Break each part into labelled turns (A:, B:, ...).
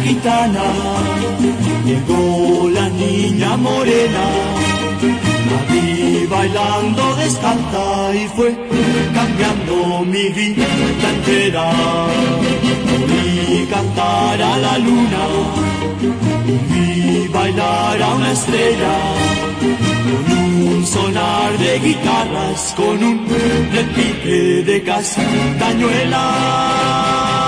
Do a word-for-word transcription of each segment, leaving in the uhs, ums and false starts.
A: gitana, llegó la niña morena, la vi bailando descalza y fue cambiando mi vida entera. Oí cantar a la luna, vi bailar a una estrella, con un sonar de guitarras, con un repique de castañuelas.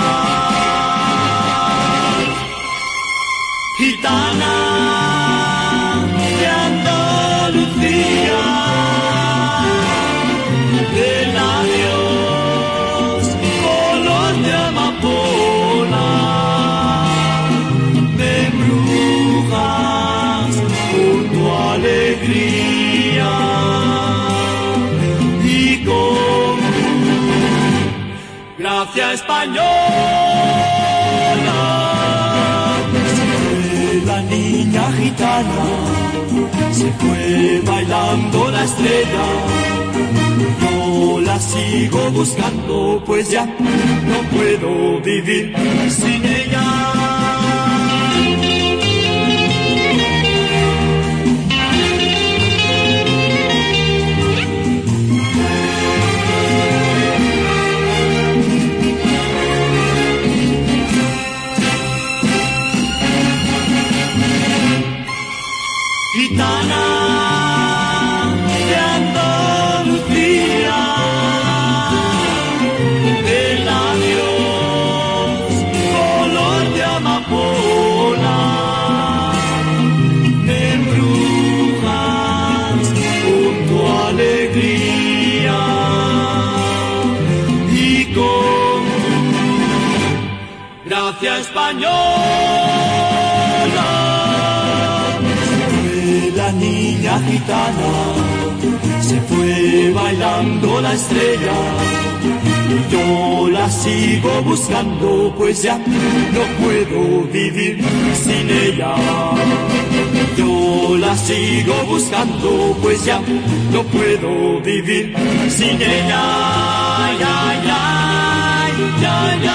A: Gitana de Andalucía, de labios color de amapola, me embrujas con tu alegría y con gracia española. La niña gitana se fue bailando la estrella, yo la sigo buscando, pues ya no puedo vivir sin ella. Gitana de Andalucía, de labios color de amapola, me embrujas con tu alegría y con gracia española. La niña gitana se fue bailando la estrella y yo la sigo buscando, pues ya no puedo vivir sin ella. Yo la sigo buscando, pues ya no puedo vivir sin ella. Ya, ya, ya, ya.